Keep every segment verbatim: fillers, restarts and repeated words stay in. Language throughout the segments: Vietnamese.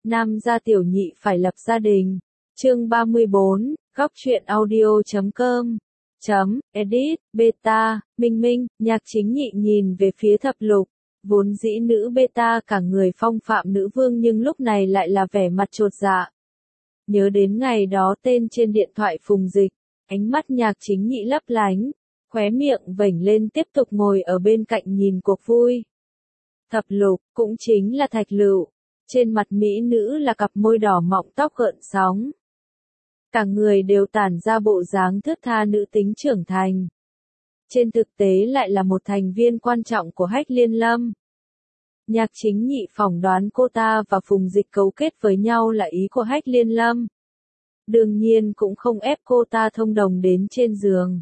Nam gia tiểu nhị phải lập gia đình. Chương ba mươi bốn, góc truyện audio chấm com. Chấm, edit, beta, Minh Minh, Nhạc Chính Nhị nhìn về phía Thập Lục, vốn dĩ nữ beta cả người phong phạm nữ vương nhưng lúc này lại là vẻ mặt chột dạ. Nhớ đến ngày đó tên trên điện thoại Phùng Dịch, ánh mắt Nhạc Chính Nhị lấp lánh, khóe miệng vểnh lên tiếp tục ngồi ở bên cạnh nhìn cuộc vui. Thập Lục, cũng chính là Thạch Lựu, trên mặt mỹ nữ là cặp môi đỏ mọng tóc gợn sóng. Cả người đều tản ra bộ dáng thướt tha nữ tính trưởng thành. Trên thực tế lại là một thành viên quan trọng của Hách Liên Lâm. Nhạc Chính Nhị phỏng đoán cô ta và Phùng Dịch cấu kết với nhau là ý của Hách Liên Lâm. Đương nhiên cũng không ép cô ta thông đồng đến trên giường.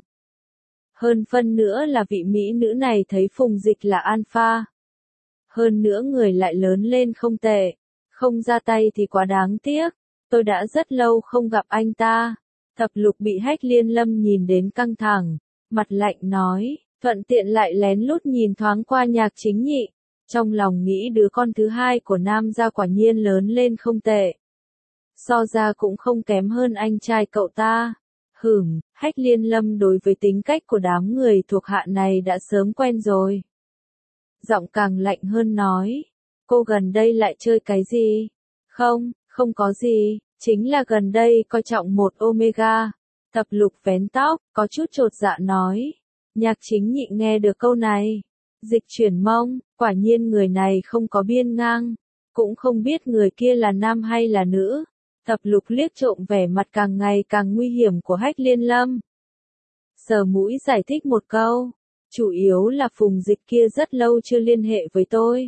Hơn phân nữa là vị mỹ nữ này thấy Phùng Dịch là alpha. Hơn nữa người lại lớn lên không tệ, không ra tay thì quá đáng tiếc. Tôi đã rất lâu không gặp anh ta. Thập Lục bị Hách Liên Lâm nhìn đến căng thẳng, mặt lạnh nói, thuận tiện lại lén lút nhìn thoáng qua Nhạc Chính Nhị, trong lòng nghĩ đứa con thứ hai của Nam gia quả nhiên lớn lên không tệ. So ra cũng không kém hơn anh trai cậu ta. Hửm, Hách Liên Lâm đối với tính cách của đám người thuộc hạ này đã sớm quen rồi. Giọng càng lạnh hơn nói, cô gần đây lại chơi cái gì? Không, không có gì, chính là gần đây coi trọng một Omega. Thập Lục vén tóc, có chút chột dạ nói. Nhạc Chính Nhị nghe được câu này, dịch chuyển mông, quả nhiên người này không có biên ngang, cũng không biết người kia là nam hay là nữ. Thập Lục liếc trộm vẻ mặt càng ngày càng nguy hiểm của Hách Liên Lâm. Sờ mũi giải thích một câu, chủ yếu là Phùng Dịch kia rất lâu chưa liên hệ với tôi.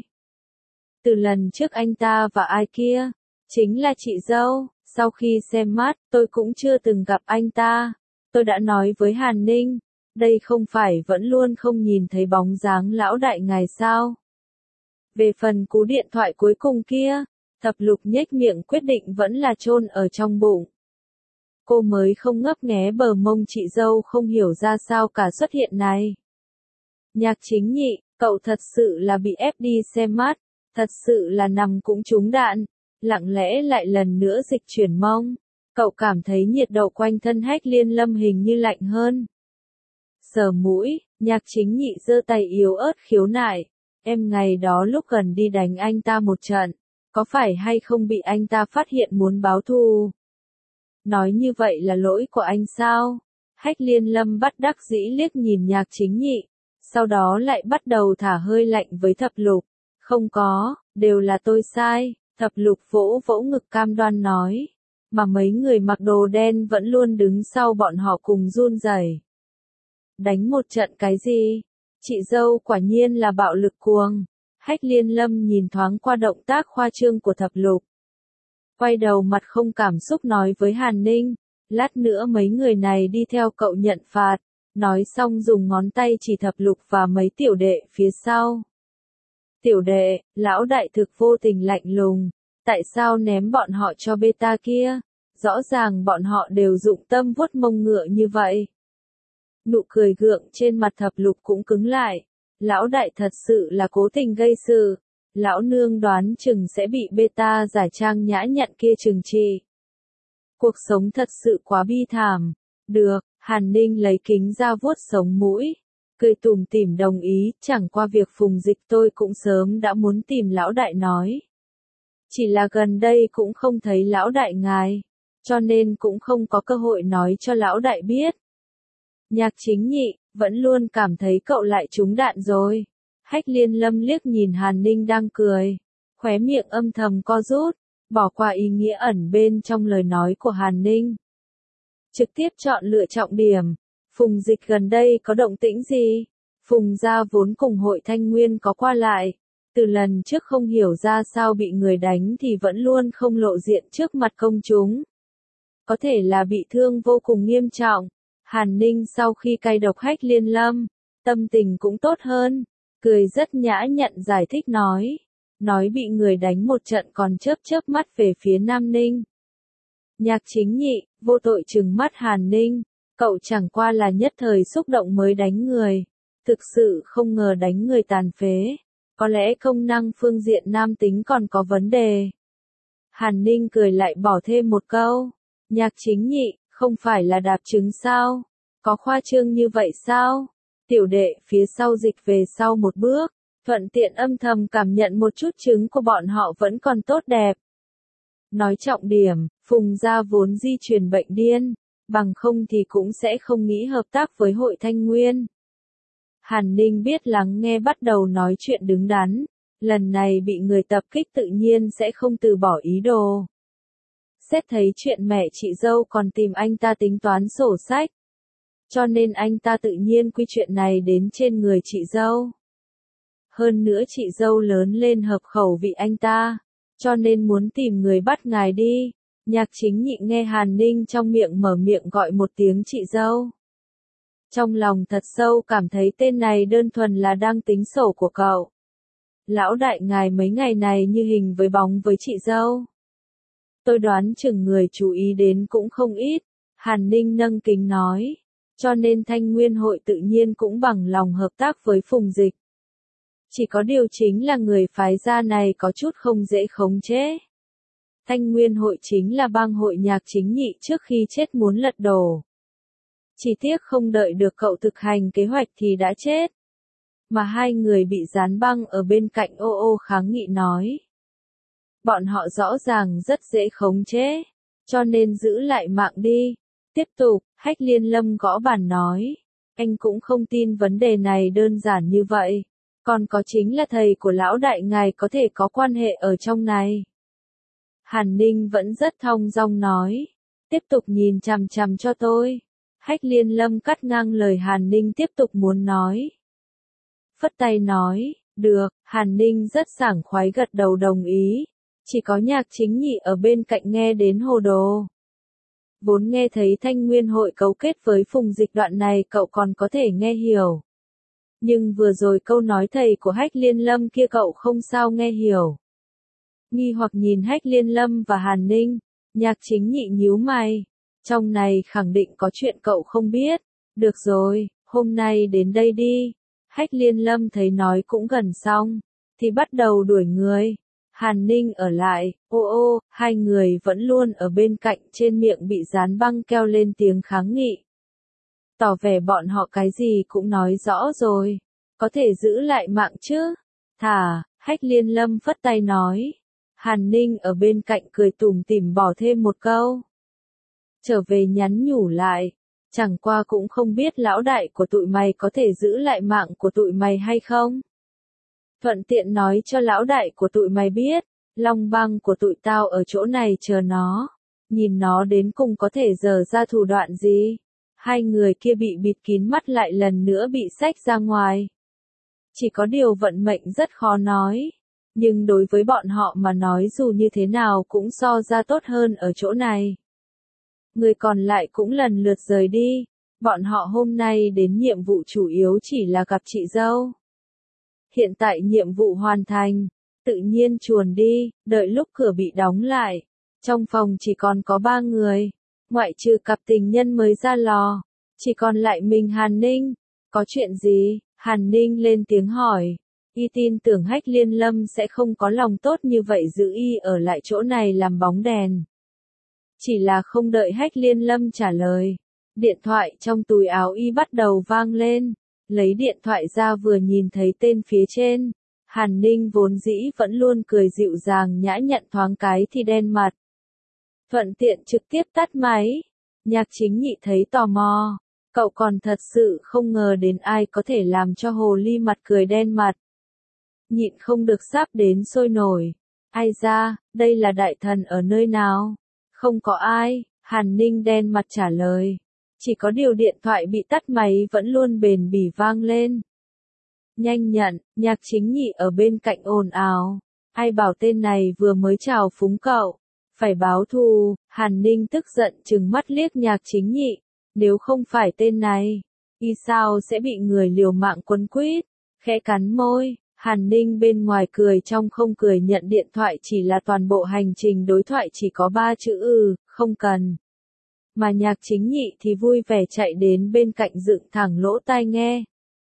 Từ lần trước anh ta và ai kia, chính là chị dâu, sau khi xem mắt, tôi cũng chưa từng gặp anh ta. Tôi đã nói với Hàn Ninh, đây không phải vẫn luôn không nhìn thấy bóng dáng lão đại ngài sao. Về phần cú điện thoại cuối cùng kia, Thập Lục nhếch miệng quyết định vẫn là chôn ở trong bụng. Cô mới không ngấp nghé bờ mông chị dâu không hiểu ra sao cả xuất hiện này. Nhạc Chính Nhị, cậu thật sự là bị ép đi xem mắt, thật sự là nằm cũng trúng đạn. Lặng lẽ lại lần nữa dịch chuyển mông, cậu cảm thấy nhiệt độ quanh thân Hách Liên Lâm hình như lạnh hơn. Sờ mũi, Nhạc Chính Nhị giơ tay yếu ớt khiếu nại, em ngày đó lúc gần đi đánh anh ta một trận, có phải hay không bị anh ta phát hiện muốn báo thù? Nói như vậy là lỗi của anh sao? Hách Liên Lâm bất đắc dĩ liếc nhìn Nhạc Chính Nhị, sau đó lại bắt đầu thả hơi lạnh với Thập Lục. Không có, đều là tôi sai. Thập Lục vỗ vỗ ngực cam đoan nói, mà mấy người mặc đồ đen vẫn luôn đứng sau bọn họ cùng run rẩy. Đánh một trận cái gì? Chị dâu quả nhiên là bạo lực cuồng. Hách Liên Lâm nhìn thoáng qua động tác khoa trương của Thập Lục. Quay đầu mặt không cảm xúc nói với Hàn Ninh, lát nữa mấy người này đi theo cậu nhận phạt. Nói xong dùng ngón tay chỉ Thập Lục và mấy tiểu đệ phía sau. Tiểu đệ, lão đại thực vô tình lạnh lùng, tại sao ném bọn họ cho beta kia? Rõ ràng bọn họ đều dụng tâm vuốt mông ngựa như vậy. Nụ cười gượng trên mặt Thập Lục cũng cứng lại. Lão đại thật sự là cố tình gây sự. Lão nương đoán chừng sẽ bị beta giải trang nhã nhặn kia trừng trị. Cuộc sống thật sự quá bi thảm. Được, Hàn Ninh lấy kính ra vuốt sống mũi. Cười tủm tỉm đồng ý, chẳng qua việc Phùng Dịch tôi cũng sớm đã muốn tìm lão đại nói. Chỉ là gần đây cũng không thấy lão đại ngài, cho nên cũng không có cơ hội nói cho lão đại biết. Nhạc Chính Nhị, vẫn luôn cảm thấy cậu lại trúng đạn rồi. Hách Liên Lâm liếc nhìn Hàn Ninh đang cười, khóe miệng âm thầm co rút, bỏ qua ý nghĩa ẩn bên trong lời nói của Hàn Ninh. Trực tiếp chọn lựa trọng điểm. Phùng Dịch gần đây có động tĩnh gì? Phùng gia vốn cùng hội Thanh Nguyên có qua lại. Từ lần trước không hiểu ra sao bị người đánh thì vẫn luôn không lộ diện trước mặt công chúng. Có thể là bị thương vô cùng nghiêm trọng. Hàn Ninh sau khi cay độc Hách Liên Lâm, tâm tình cũng tốt hơn. Cười rất nhã nhặn giải thích nói. Nói bị người đánh một trận còn chớp chớp mắt về phía Nam Ninh. Nhạc Chính Nhị, vô tội trừng mắt Hàn Ninh. Cậu chẳng qua là nhất thời xúc động mới đánh người. Thực sự không ngờ đánh người tàn phế. Có lẽ công năng phương diện nam tính còn có vấn đề. Hàn Ninh cười lại bỏ thêm một câu. Nhạc Chính Nhị, không phải là đạp trứng sao? Có khoa trương như vậy sao? Tiểu đệ phía sau dịch về sau một bước, thuận tiện âm thầm cảm nhận một chút trứng của bọn họ vẫn còn tốt đẹp. Nói trọng điểm, Phùng gia vốn di truyền bệnh điên, bằng không thì cũng sẽ không nghĩ hợp tác với hội Thanh Nguyên. Hàn Ninh biết lắng nghe bắt đầu nói chuyện đứng đắn, lần này bị người tập kích tự nhiên sẽ không từ bỏ ý đồ. Xét thấy chuyện mẹ chị dâu còn tìm anh ta tính toán sổ sách, cho nên anh ta tự nhiên quy chuyện này đến trên người chị dâu. Hơn nữa chị dâu lớn lên hợp khẩu vị anh ta, cho nên muốn tìm người bắt ngài đi. Nhạc Chính Nhị nghe Hàn Ninh trong miệng mở miệng gọi một tiếng chị dâu. Trong lòng thật sâu cảm thấy tên này đơn thuần là đang tính sổ của cậu. Lão đại ngài mấy ngày này như hình với bóng với chị dâu. Tôi đoán chừng người chú ý đến cũng không ít, Hàn Ninh nâng kính nói. Cho nên Thanh Nguyên hội tự nhiên cũng bằng lòng hợp tác với Phùng Dịch. Chỉ có điều chính là người phái gia này có chút không dễ khống chế. Thanh Nguyên hội chính là bang hội Nhạc Chính Nhị trước khi chết muốn lật đổ. Chỉ tiếc không đợi được cậu thực hành kế hoạch thì đã chết. Mà hai người bị dán băng ở bên cạnh ô ô kháng nghị nói. Bọn họ rõ ràng rất dễ khống chế, cho nên giữ lại mạng đi. Tiếp tục, Hách Liên Lâm gõ bàn nói. Anh cũng không tin vấn đề này đơn giản như vậy. Còn có chính là thầy của lão đại ngài có thể có quan hệ ở trong này. Hàn Ninh vẫn rất thong dong nói. Tiếp tục nhìn chằm chằm cho tôi. Hách Liên Lâm cắt ngang lời Hàn Ninh tiếp tục muốn nói. Phất tay nói, được, Hàn Ninh rất sảng khoái gật đầu đồng ý. Chỉ có Nhạc Chính Nhị ở bên cạnh nghe đến hồ đồ. Vốn nghe thấy Thanh Nguyên hội cấu kết với Phùng Dịch đoạn này cậu còn có thể nghe hiểu. Nhưng vừa rồi câu nói thầy của Hách Liên Lâm kia cậu không sao nghe hiểu. Nghi hoặc nhìn Hách Liên Lâm và Hàn Ninh, Nhạc Chính Nhị nhíu mày. Trong này khẳng định có chuyện cậu không biết. Được rồi, hôm nay đến đây đi. Hách Liên Lâm thấy nói cũng gần xong, thì bắt đầu đuổi người. Hàn Ninh ở lại, ô ô, hai người vẫn luôn ở bên cạnh trên miệng bị dán băng keo lên tiếng kháng nghị. Tỏ vẻ bọn họ cái gì cũng nói rõ rồi, có thể giữ lại mạng chứ. Thả, Hách Liên Lâm phất tay nói. Hàn Ninh ở bên cạnh cười tủm tỉm bỏ thêm một câu. Trở về nhắn nhủ lại, chẳng qua cũng không biết lão đại của tụi mày có thể giữ lại mạng của tụi mày hay không. Thuận tiện nói cho lão đại của tụi mày biết, long băng của tụi tao ở chỗ này chờ nó, nhìn nó đến cùng có thể giở ra thủ đoạn gì. Hai người kia bị bịt kín mắt lại lần nữa bị xách ra ngoài. Chỉ có điều vận mệnh rất khó nói, nhưng đối với bọn họ mà nói dù như thế nào cũng so ra tốt hơn ở chỗ này. Người còn lại cũng lần lượt rời đi, bọn họ hôm nay đến nhiệm vụ chủ yếu chỉ là gặp chị dâu. Hiện tại nhiệm vụ hoàn thành, tự nhiên chuồn đi, đợi lúc cửa bị đóng lại. Trong phòng chỉ còn có ba người, ngoại trừ cặp tình nhân mới ra lò, chỉ còn lại mình Hàn Ninh. Có chuyện gì? Hàn Ninh lên tiếng hỏi. Y tin tưởng Hách Liên Lâm sẽ không có lòng tốt như vậy giữ y ở lại chỗ này làm bóng đèn. Chỉ là không đợi Hách Liên Lâm trả lời. Điện thoại trong túi áo y bắt đầu vang lên. Lấy điện thoại ra vừa nhìn thấy tên phía trên. Hàn Ninh vốn dĩ vẫn luôn cười dịu dàng nhã nhặn thoáng cái thì đen mặt. Thuận tiện trực tiếp tắt máy. Nhạc Chính Nhị thấy tò mò. Cậu còn thật sự không ngờ đến ai có thể làm cho hồ ly mặt cười đen mặt. Nhịn không được sắp đến sôi nổi. Ai ra, đây là đại thần ở nơi nào? Không có ai, Hàn Ninh đen mặt trả lời. Chỉ có điều điện thoại bị tắt máy vẫn luôn bền bỉ vang lên. Nhanh nhận, Nhạc Chính Nhị ở bên cạnh ồn ào. Ai bảo tên này vừa mới chào phúng cậu. Phải báo thù, Hàn Ninh tức giận trừng mắt liếc Nhạc Chính Nhị. Nếu không phải tên này, y sao sẽ bị người liều mạng quấn quýt. Khẽ cắn môi, Hàn Ninh bên ngoài cười trong không cười nhận điện thoại chỉ là toàn bộ hành trình đối thoại chỉ có ba chữ ừ, không cần. Mà Nhạc Chính Nhị thì vui vẻ chạy đến bên cạnh dựng thẳng lỗ tai nghe.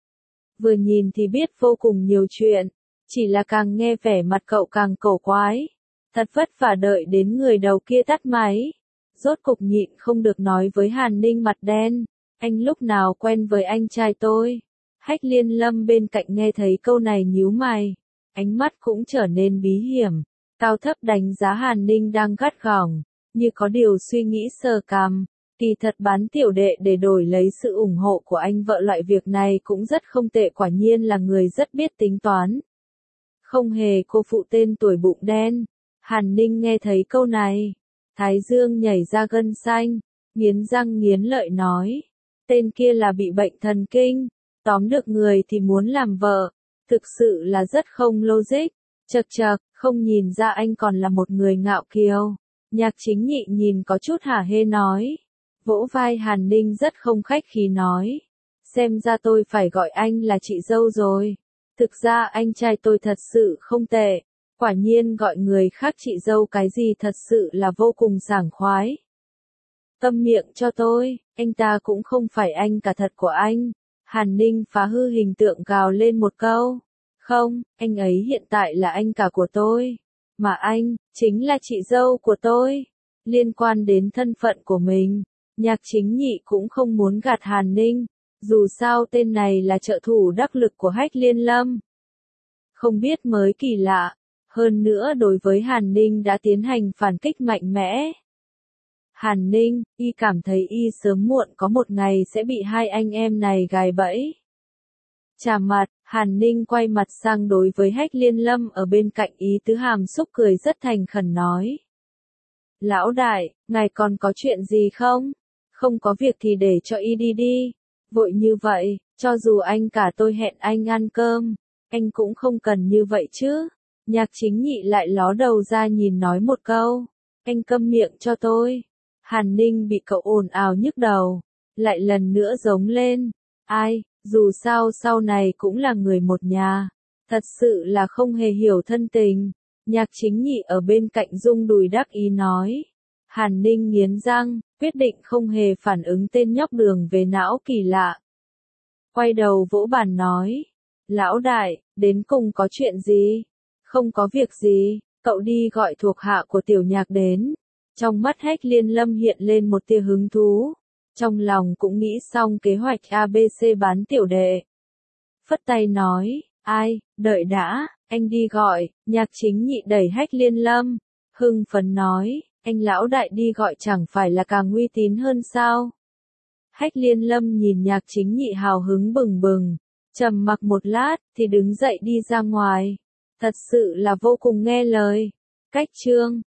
Vừa nhìn thì biết vô cùng nhiều chuyện, chỉ là càng nghe vẻ mặt cậu càng cổ quái. Thật vất vả đợi đến người đầu kia tắt máy. Rốt cục nhịn không được nói với Hàn Ninh mặt đen. Anh lúc nào quen với anh trai tôi? Hách Liên Lâm bên cạnh nghe thấy câu này nhíu mày. Ánh mắt cũng trở nên bí hiểm. Cao thấp đánh giá Hàn Ninh đang gắt gỏng, như có điều suy nghĩ sờ cằm. Kỳ thật bán tiểu đệ để đổi lấy sự ủng hộ của anh vợ loại việc này cũng rất không tệ, quả nhiên là người rất biết tính toán. Không hề cô phụ tên tuổi bụng đen. Hàn Ninh nghe thấy câu này, thái dương nhảy ra gân xanh, nghiến răng nghiến lợi nói. Tên kia là bị bệnh thần kinh, tóm được người thì muốn làm vợ. Thực sự là rất không logic. Chật chật, không nhìn ra anh còn là một người ngạo kiều. Nhạc Chính Nhị nhìn có chút hả hê nói. Vỗ vai Hàn Ninh rất không khách khí nói. Xem ra tôi phải gọi anh là chị dâu rồi. Thực ra anh trai tôi thật sự không tệ. Quả nhiên gọi người khác chị dâu cái gì thật sự là vô cùng sảng khoái. Câm miệng cho tôi, anh ta cũng không phải anh cả thật của anh. Hàn Ninh phá hư hình tượng gào lên một câu. Không, anh ấy hiện tại là anh cả của tôi. Mà anh, chính là chị dâu của tôi. Liên quan đến thân phận của mình, Nhạc Chính Nhị cũng không muốn gạt Hàn Ninh. Dù sao tên này là trợ thủ đắc lực của Hách Liên Lâm. Không biết mới kỳ lạ. Hơn nữa đối với Hàn Ninh đã tiến hành phản kích mạnh mẽ. Hàn Ninh, y cảm thấy y sớm muộn có một ngày sẽ bị hai anh em này gài bẫy. Chà mặt, Hàn Ninh quay mặt sang đối với Hách Liên Lâm ở bên cạnh, ý tứ hàm xúc cười rất thành khẩn nói. Lão đại, ngài còn có chuyện gì không? Không có việc thì để cho y đi đi. Vội như vậy, cho dù anh cả tôi hẹn anh ăn cơm, anh cũng không cần như vậy chứ. Nhạc Chính Nhị lại ló đầu ra nhìn nói một câu. Anh câm miệng cho tôi. Hàn Ninh bị cậu ồn ào nhức đầu. Lại lần nữa giống lên. Ai, dù sao sau này cũng là người một nhà. Thật sự là không hề hiểu thân tình. Nhạc Chính Nhị ở bên cạnh rung đùi đắc ý nói. Hàn Ninh nghiến răng, quyết định không hề phản ứng tên nhóc đường về não kỳ lạ. Quay đầu vỗ bàn nói. Lão đại, đến cùng có chuyện gì? Không có việc gì, cậu đi gọi thuộc hạ của tiểu nhạc đến. Trong mắt Hách Liên Lâm hiện lên một tia hứng thú. Trong lòng cũng nghĩ xong kế hoạch a bê xê bán tiểu đệ. Phất tay nói, ai, đợi đã, anh đi gọi. Nhạc Chính Nhị đẩy Hách Liên Lâm. Hưng phấn nói, anh lão đại đi gọi chẳng phải là càng uy tín hơn sao? Hách Liên Lâm nhìn Nhạc Chính Nhị hào hứng bừng bừng. Trầm mặc một lát, thì đứng dậy đi ra ngoài. Thật sự là vô cùng nghe lời. Cách chương